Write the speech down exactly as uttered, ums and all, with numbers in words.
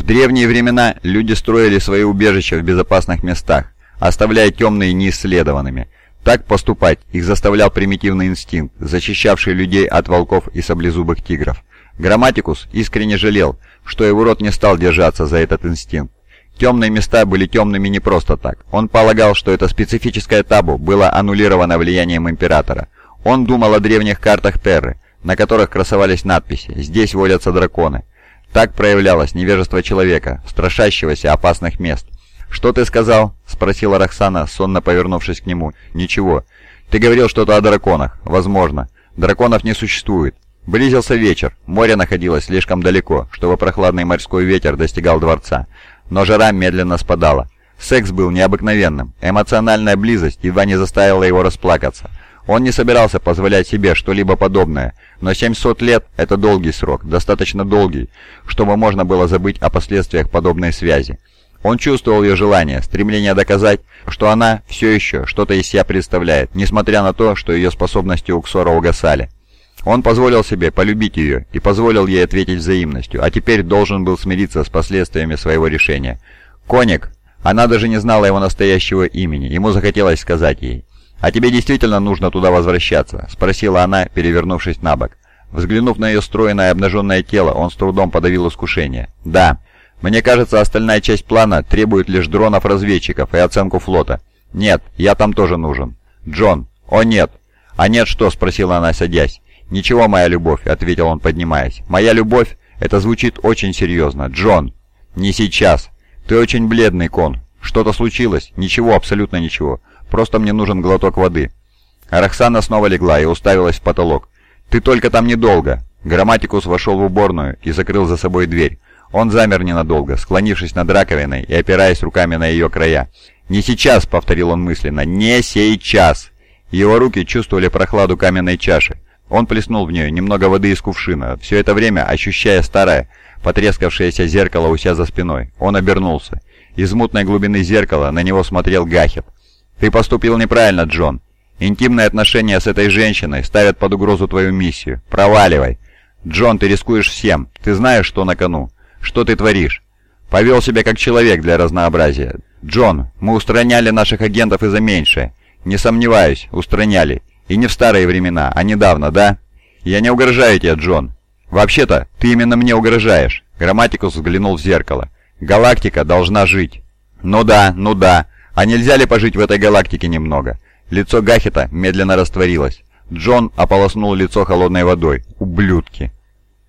древние времена люди строили свои убежища в безопасных местах, оставляя темные неисследованными. Так поступать их заставлял примитивный инстинкт, защищавший людей от волков и саблезубых тигров. Грамматикус искренне жалел, что его род не стал держаться за этот инстинкт. Темные места были темными не просто так. Он полагал, что это специфическое табу было аннулировано влиянием императора. Он думал о древних картах Терры, на которых красовались надписи «Здесь водятся драконы». Так проявлялось невежество человека, страшащегося опасных мест. «Что ты сказал?» — спросила Роксана, сонно повернувшись к нему. «Ничего. Ты говорил что-то о драконах. Возможно. Драконов не существует». Близился вечер. Море находилось слишком далеко, чтобы прохладный морской ветер достигал дворца. Но жара медленно спадала. Секс был необыкновенным. Эмоциональная близость едва не заставила его расплакаться. Он не собирался позволять себе что-либо подобное, но семьсот лет – это долгий срок, достаточно долгий, чтобы можно было забыть о последствиях подобной связи. Он чувствовал ее желание, стремление доказать, что она все еще что-то из себя представляет, несмотря на то, что ее способности у Ксора угасали. Он позволил себе полюбить ее и позволил ей ответить взаимностью, а теперь должен был смириться с последствиями своего решения. «Коник!» Она даже не знала его настоящего имени, ему захотелось сказать ей. «А тебе действительно нужно туда возвращаться?» – спросила она, перевернувшись на бок. Взглянув на ее стройное обнаженное тело, он с трудом подавил искушение. «Да. Мне кажется, остальная часть плана требует лишь дронов-разведчиков и оценку флота. Нет, я там тоже нужен. Джон. О нет!» «А нет что?» – спросила она, садясь. «Ничего, моя любовь», — ответил он, поднимаясь. «Моя любовь? Это звучит очень серьезно. Джон!» «Не сейчас. Ты очень бледный, Кон. Что-то случилось?» «Ничего, абсолютно ничего. Просто мне нужен глоток воды». Роксана снова легла и уставилась в потолок. «Ты только там недолго». Грамматикус вошел в уборную и закрыл за собой дверь. Он замер ненадолго, склонившись над раковиной и опираясь руками на ее края. «Не сейчас», — повторил он мысленно, — «не сейчас». Его руки чувствовали прохладу каменной чаши. Он плеснул в нее немного воды из кувшина, все это время ощущая старое, потрескавшееся зеркало у себя за спиной. Он обернулся. Из мутной глубины зеркала на него смотрел Гахет. «Ты поступил неправильно, Джон. Интимные отношения с этой женщиной ставят под угрозу твою миссию. Проваливай. Джон, ты рискуешь всем. Ты знаешь, что на кону. Что ты творишь? Повел себя как человек для разнообразия. Джон, мы устраняли наших агентов из-за меньшее. Не сомневаюсь, устраняли. И не в старые времена, а недавно, да? Я не угрожаю тебе, Джон. Вообще-то, ты именно мне угрожаешь». Грамматикус взглянул в зеркало. «Галактика должна жить». «Ну да, ну да. А нельзя ли пожить в этой галактике немного?» Лицо Гахета медленно растворилось. Джон ополоснул лицо холодной водой. «Ублюдки!»